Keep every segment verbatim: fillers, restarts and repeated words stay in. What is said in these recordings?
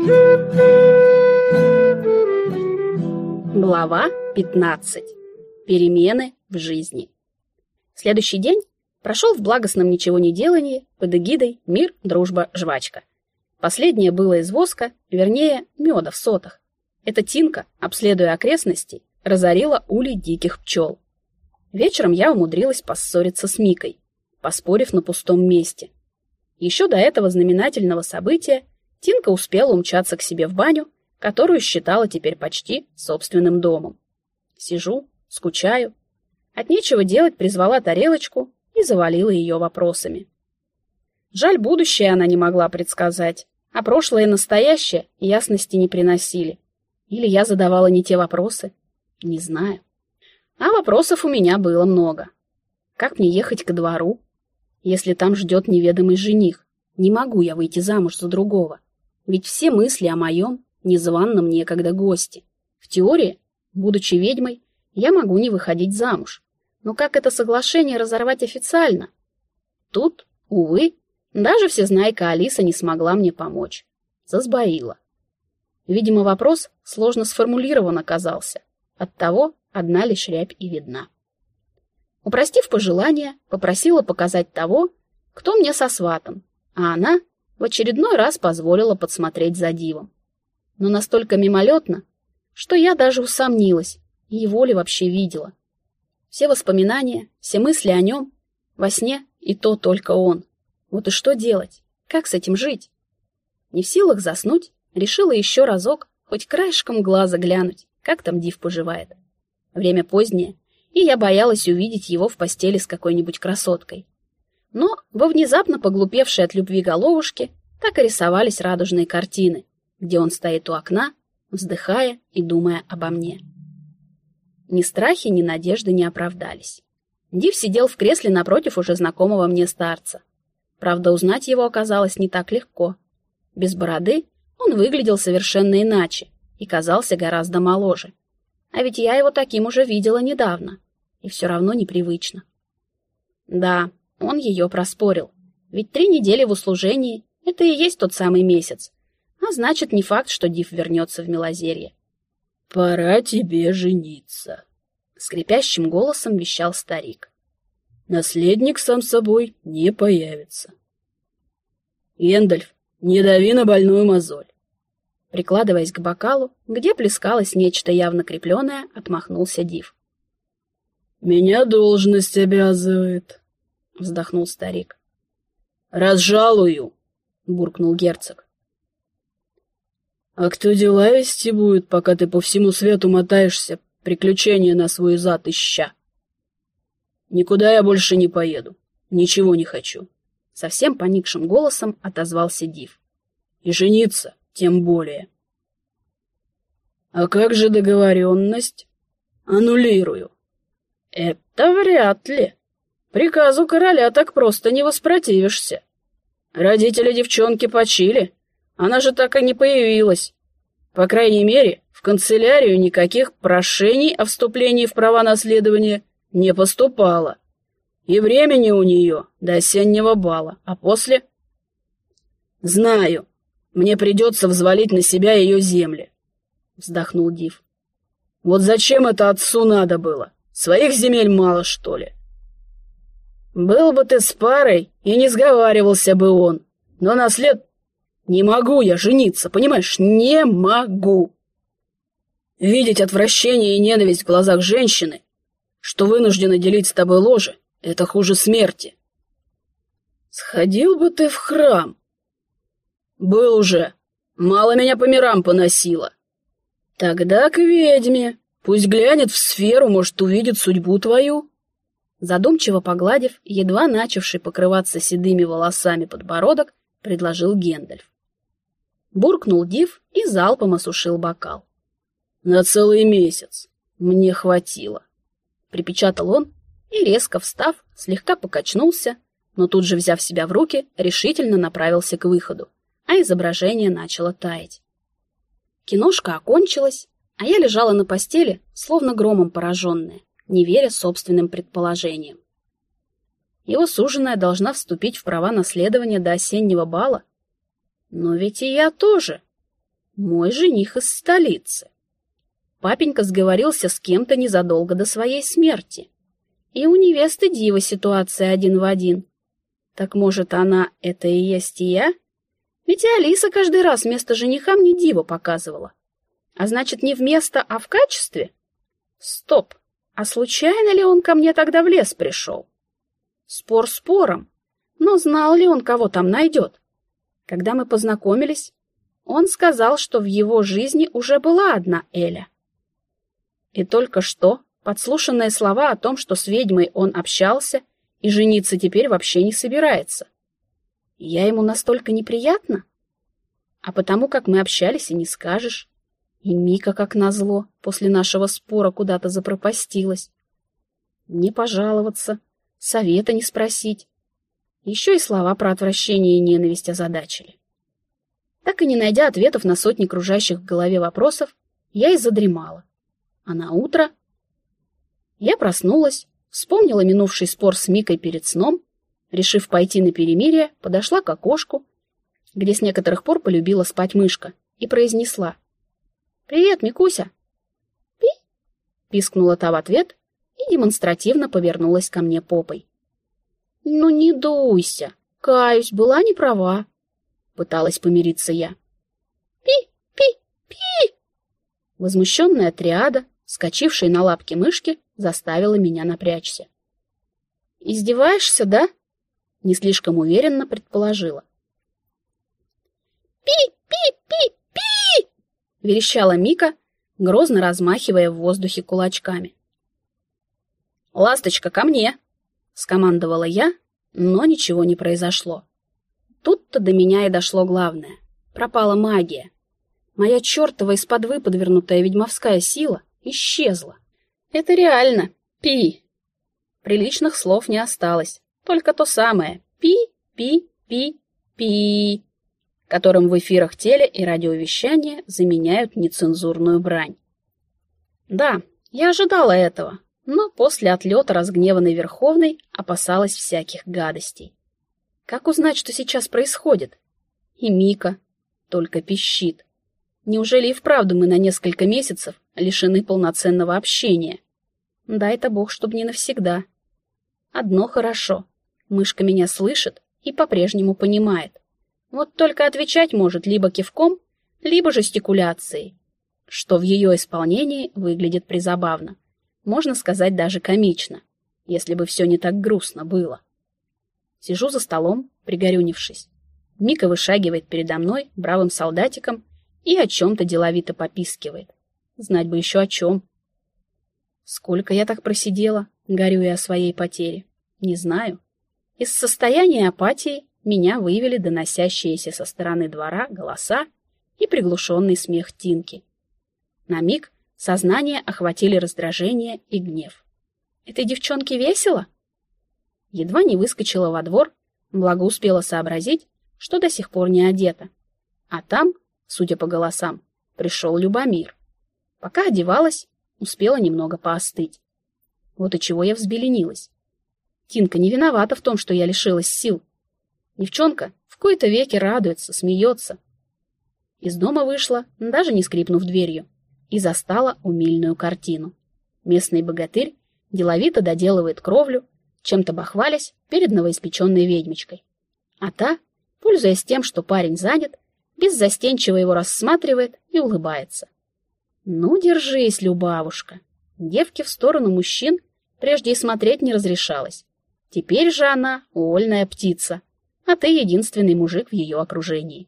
Глава пятнадцать. Перемены в жизни. Следующий день прошел в благостном ничегонеделании под эгидой «Мир, дружба, жвачка». Последнее было из воска, вернее, меда в сотах. Эта Тинка, обследуя окрестности, разорила улей диких пчел. Вечером я умудрилась поссориться с Микой, поспорив на пустом месте. Еще до этого знаменательного события Тинка успела умчаться к себе в баню, которую считала теперь почти собственным домом. Сижу, скучаю. От нечего делать призвала тарелочку и завалила ее вопросами. Жаль, будущее она не могла предсказать, а прошлое и настоящее ясности не приносили. Или я задавала не те вопросы, не знаю. А вопросов у меня было много. Как мне ехать ко двору, если там ждет неведомый жених? Не могу я выйти замуж за другого, ведь все мысли о моем незваном некогда госте. В теории, будучи ведьмой, я могу не выходить замуж. Но как это соглашение разорвать официально? Тут, увы, даже всезнайка Алиса не смогла мне помочь. Засбоила. Видимо, вопрос сложно сформулирован оказался. Оттого одна лишь рябь и видна. Упростив пожелание, попросила показать того, кто мне сосватан, а она в очередной раз позволила подсмотреть за дивом. Но настолько мимолетно, что я даже усомнилась, его ли вообще видела. Все воспоминания, все мысли о нем, во сне и то только он. Вот и что делать? Как с этим жить? Не в силах заснуть, решила еще разок, хоть краешком глаза глянуть, как там див поживает. Время позднее, и я боялась увидеть его в постели с какой-нибудь красоткой. Но во внезапно поглупевшей от любви головушке так и рисовались радужные картины, где он стоит у окна, вздыхая и думая обо мне. Ни страхи, ни надежды не оправдались. Див сидел в кресле напротив уже знакомого мне старца. Правда, узнать его оказалось не так легко. Без бороды он выглядел совершенно иначе и казался гораздо моложе. А ведь я его таким уже видела недавно, и все равно непривычно. Да, он ее проспорил, ведь три недели в услужении — это и есть тот самый месяц, а значит, не факт, что Див вернется в Милозерье. «Пора тебе жениться», — скрипящим голосом вещал старик. «Наследник сам собой не появится. Гэндальф, не дави на больную мозоль». Прикладываясь к бокалу, где плескалось нечто явно крепленное, отмахнулся Див. «Меня должность обязывает», — вздохнул старик. «Разжалую», — буркнул герцог. «А кто дела вести будет, пока ты по всему свету мотаешься, приключения на свой зад ища? Никуда я больше не поеду, ничего не хочу», — совсем поникшим голосом отозвался Див. «И жениться тем более». «А как же договоренность?» «Аннулирую». «Это вряд ли. Приказу короля так просто не воспротивишься. Родители девчонки почили, она же так и не появилась. По крайней мере, в канцелярию никаких прошений о вступлении в права наследования не поступало. И времени у нее до осеннего бала, а после... Знаю, мне придется взвалить на себя ее земли», — вздохнул Див. «Вот зачем это отцу надо было? Своих земель мало, что ли? Был бы ты с парой, и не сговаривался бы он. Но наслед... Не могу я жениться, понимаешь? Не могу. Видеть отвращение и ненависть в глазах женщины, что вынуждена делить с тобой ложе, это хуже смерти. Сходил бы ты в храм. Был уже. Мало меня по мирам поносило. Тогда к ведьме. Пусть глянет в сферу, может, увидит судьбу твою. Задумчиво погладив, едва начавший покрываться седыми волосами подбородок, предложил Гэндальф. Буркнул Див и залпом осушил бокал. «На целый месяц. Мне хватило», — припечатал он и, резко встав, слегка покачнулся, но тут же, взяв себя в руки, решительно направился к выходу, а изображение начало таять. Киношка окончилась, а я лежала на постели, словно громом пораженная, не веря собственным предположениям. Его суженая должна вступить в права наследования до осеннего бала. Но ведь и я тоже. Мой жених из столицы. Папенька сговорился с кем-то незадолго до своей смерти. И у невесты Дива ситуация один в один. Так может, она — это и есть и я? Ведь и Алиса каждый раз вместо жениха мне Диву показывала. А значит, не вместо, а в качестве? Стоп! А случайно ли он ко мне тогда в лес пришел? Спор спором, но знал ли он, кого там найдет? Когда мы познакомились, он сказал, что в его жизни уже была одна Эля. И только что подслушанные слова о том, что с ведьмой он общался и жениться теперь вообще не собирается. Я ему настолько неприятна? А потому как мы общались, и не скажешь. И Мика, как назло, после нашего спора куда-то запропастилась. Не пожаловаться, совета не спросить. Еще и слова про отвращение и ненависть озадачили. Так и не найдя ответов на сотни кружащих в голове вопросов, я и задремала. А на утро я проснулась, вспомнила минувший спор с Микой перед сном, решив пойти на перемирие, подошла к окошку, где с некоторых пор полюбила спать мышка, и произнесла: «Привет, Микуся!» «Пи!» — пискнула та в ответ и демонстративно повернулась ко мне попой. «Ну не дуйся, каюсь, была не права», — пыталась помириться я. «Пи! Пи! Пи!» Возмущенная триада, вскочившая на лапки мышки, заставила меня напрячься. «Издеваешься, да?» — не слишком уверенно предположила. «Пи-пи-пи-пи!» — верещала Мика, грозно размахивая в воздухе кулачками. «Ласточка, ко мне!» — скомандовала я, но ничего не произошло. Тут-то до меня и дошло главное. Пропала магия. Моя чертова из-под выподвернутая ведьмовская сила исчезла. Это реально. Пи. Приличных слов не осталось. Только то самое «пи-пи-пи-пи», которым в эфирах теле- и радиовещания заменяют нецензурную брань. Да, я ожидала этого, но после отлета разгневанной Верховной опасалась всяких гадостей. Как узнать, что сейчас происходит? И Мика только пищит. Неужели и вправду мы на несколько месяцев лишены полноценного общения? Дай-то Бог, чтоб не навсегда. Одно хорошо. Мышка меня слышит и по-прежнему понимает. Вот только отвечать может либо кивком, либо жестикуляцией, что в ее исполнении выглядит призабавно. Можно сказать, даже комично, если бы все не так грустно было. Сижу за столом, пригорюнившись. Мика вышагивает передо мной бравым солдатиком и о чем-то деловито попискивает. Знать бы еще о чем. Сколько я так просидела, горюя о своей потере, не знаю. Из состояния апатии меня вывели доносящиеся со стороны двора голоса и приглушенный смех Тинки. На миг сознание охватили раздражение и гнев. Этой девчонке весело? Едва не выскочила во двор, благо успела сообразить, что до сих пор не одета. А там, судя по голосам, пришел Любомир. Пока одевалась, успела немного поостыть. Вот и чего я взбеленилась. Тинка не виновата в том, что я лишилась сил. Девчонка в кои-то веки радуется, смеется. Из дома вышла, даже не скрипнув дверью, и застала умильную картину. Местный богатырь деловито доделывает кровлю, чем-то бахвалясь перед новоиспеченной ведьмочкой. А та, пользуясь тем, что парень занят, беззастенчиво его рассматривает и улыбается. Ну, держись, Любавушка. Девке в сторону мужчин прежде и смотреть не разрешалось. Теперь же она вольная птица, а ты единственный мужик в ее окружении.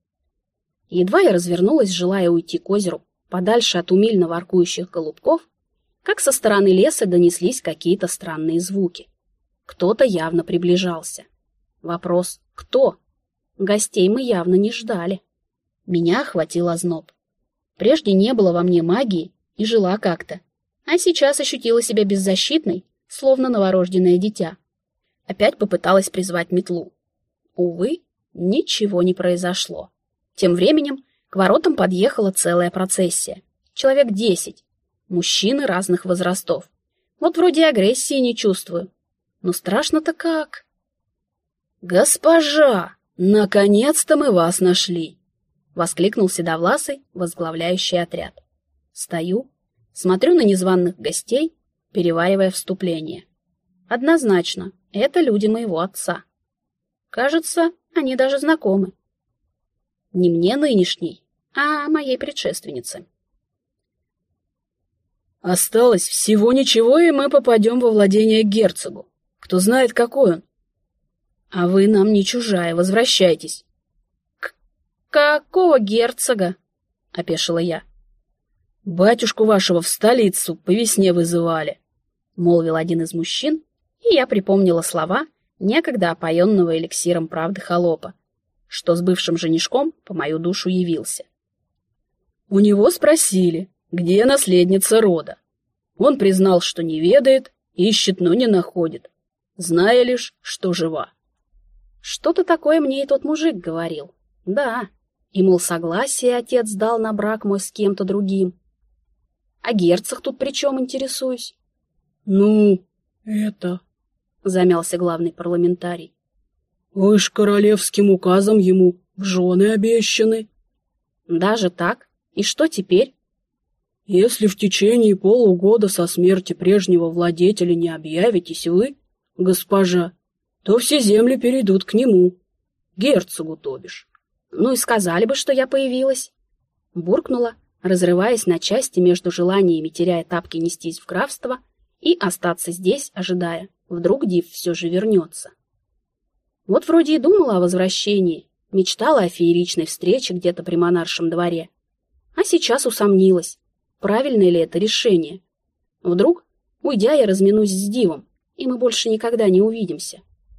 Едва я развернулась, желая уйти к озеру, подальше от умильно воркующих голубков, как со стороны леса донеслись какие-то странные звуки. Кто-то явно приближался. Вопрос — кто? Гостей мы явно не ждали. Меня охватил озноб. Прежде не было во мне магии и жила как-то, а сейчас ощутила себя беззащитной, словно новорожденное дитя. Опять попыталась призвать метлу. Увы, ничего не произошло. Тем временем к воротам подъехала целая процессия. Человек десять. Мужчины разных возрастов. Вот вроде агрессии не чувствую. Но страшно-то как. «Госпожа, наконец-то мы вас нашли!» — воскликнул седовласый, возглавляющий отряд. Стою, смотрю на незваных гостей, переваривая вступление. Однозначно, это люди моего отца. Кажется, они даже знакомы. Не мне нынешней, а моей предшественнице. Осталось всего ничего, и мы попадем во владение герцогу. Кто знает, какой он. А вы нам не чужая, возвращайтесь. К какого герцога? — опешила я. Батюшку вашего в столицу по весне вызывали, — молвил один из мужчин, и я припомнила слова некогда опоенного эликсиром правды холопа, что с бывшим женишком по мою душу явился. У него спросили, где наследница рода. Он признал, что не ведает, ищет, но не находит, зная лишь, что жива. Что-то такое мне и тот мужик говорил. Да, и, мол, согласие отец дал на брак мой с кем-то другим. А герцог тут при чем, интересуюсь? Ну, это... замялся главный парламентарий. Вы ж королевским указом ему в жены обещаны. Даже так? И что теперь? Если в течение полугода со смерти прежнего владетеля не объявитесь вы, госпожа, то все земли перейдут к нему, герцогу, то бишь. Ну и сказали бы, что я появилась. Буркнула, разрываясь на части между желаниями, теряя тапки, нестись в графство и остаться здесь, ожидая, вдруг Див все же вернется. Вот вроде и думала о возвращении, мечтала о фееричной встрече где-то при монаршем дворе. А сейчас усомнилась, правильное ли это решение. Вдруг, уйдя, я разминусь с Дивом, и мы больше никогда не увидимся.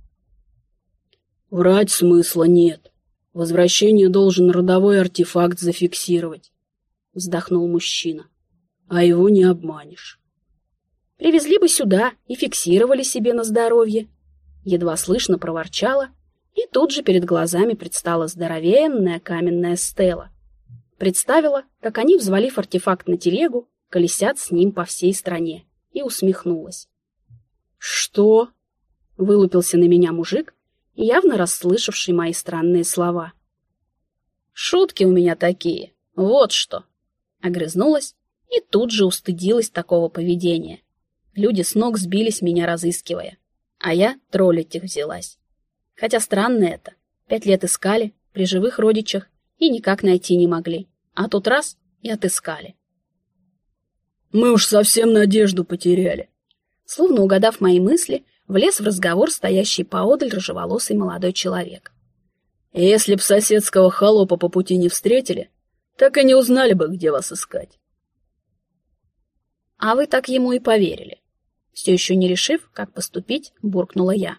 Врать смысла нет. Возвращение должен родовой артефакт зафиксировать, вздохнул мужчина. А его не обманешь. Привезли бы сюда и фиксировали себе на здоровье. Едва слышно проворчала, и тут же перед глазами предстала здоровенная каменная стела. Представила, как они, взвалив артефакт на телегу, колесят с ним по всей стране, и усмехнулась. «Что?» — вылупился на меня мужик, явно расслышавший мои странные слова. «Шутки у меня такие, вот что!» — огрызнулась и тут же устыдилась такого поведения. Люди с ног сбились, меня разыскивая, а я троллить их взялась. Хотя странно это, пять лет искали при живых родичах и никак найти не могли, а тут раз и отыскали. «Мы уж совсем надежду потеряли», — словно угадав мои мысли, влез в разговор стоящий поодаль рыжеволосый молодой человек. «Если б соседского холопа по пути не встретили, так и не узнали бы, где вас искать». «А вы так ему и поверили?» Все еще не решив, как поступить, буркнула я.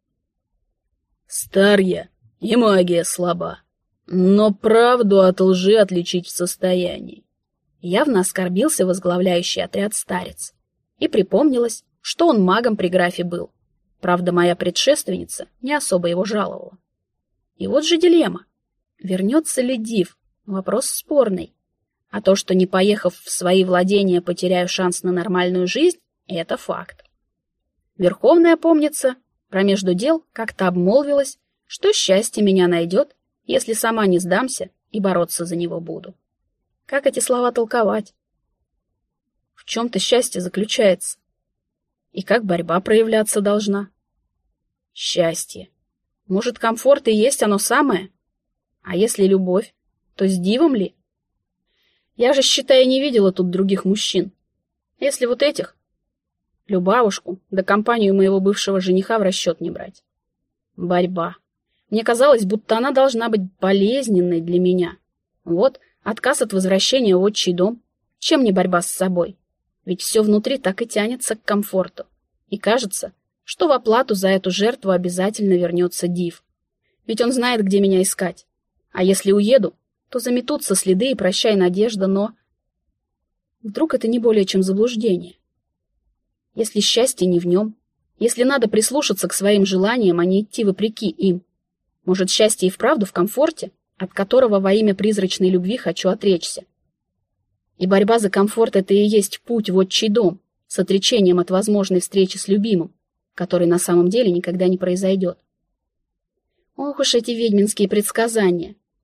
«Стар я, и магия слаба, но правду от лжи отличить в состоянии». Явно оскорбился возглавляющий отряд старец. И припомнилось, что он магом при графе был. Правда, моя предшественница не особо его жаловала. И вот же дилемма. Вернется ли Див? Вопрос спорный. А то, что не поехав в свои владения, потеряю шанс на нормальную жизнь, это факт. Верховная, помнится, промежду дел как-то обмолвилась, что счастье меня найдет, если сама не сдамся и бороться за него буду. Как эти слова толковать? В чем-то счастье заключается. И как борьба проявляться должна? Счастье. Может, комфорт и есть оно самое? А если любовь, то с Дивом ли? Я же, считай, не видела тут других мужчин. Если вот этих, Любавушку, да компанию моего бывшего жениха в расчет не брать. Борьба. Мне казалось, будто она должна быть болезненной для меня. Вот, отказ от возвращения в отчий дом. Чем не борьба с собой? Ведь все внутри так и тянется к комфорту. И кажется, что в оплату за эту жертву обязательно вернется Див. Ведь он знает, где меня искать. А если уеду, то заметутся следы и прощай, надежда, но... Вдруг это не более чем заблуждение? Если счастье не в нем, если надо прислушаться к своим желаниям, а не идти вопреки им, может, счастье и вправду в комфорте, от которого во имя призрачной любви хочу отречься? И борьба за комфорт — это и есть путь в отчий дом, с отречением от возможной встречи с любимым, который на самом деле никогда не произойдет. Ох уж эти ведьминские предсказания.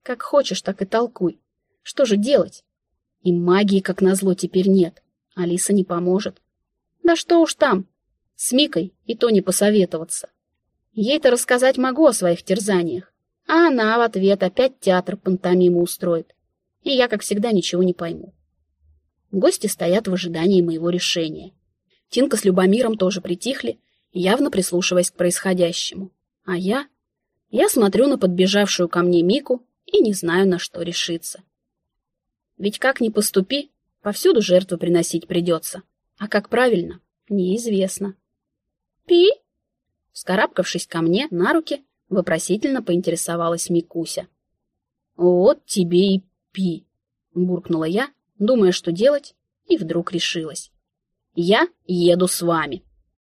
Как хочешь, так и толкуй. Что же делать? И магии, как назло, теперь нет. Алиса не поможет. Да что уж там. С Микой и то не посоветоваться. Ей-то рассказать могу о своих терзаниях, а она в ответ опять театр пантомиму устроит. И я, как всегда, ничего не пойму. Гости стоят в ожидании моего решения. Тинка с Любомиром тоже притихли, явно прислушиваясь к происходящему. А я... Я смотрю на подбежавшую ко мне Мику и не знаю, на что решиться. Ведь как ни поступи, повсюду жертвы приносить придется. А как правильно, неизвестно. «Пи?» Вскарабкавшись ко мне на руки, вопросительно поинтересовалась Микуся. «Вот тебе и пи!» — буркнула я, думая, что делать, и вдруг решилась. «Я еду с вами!»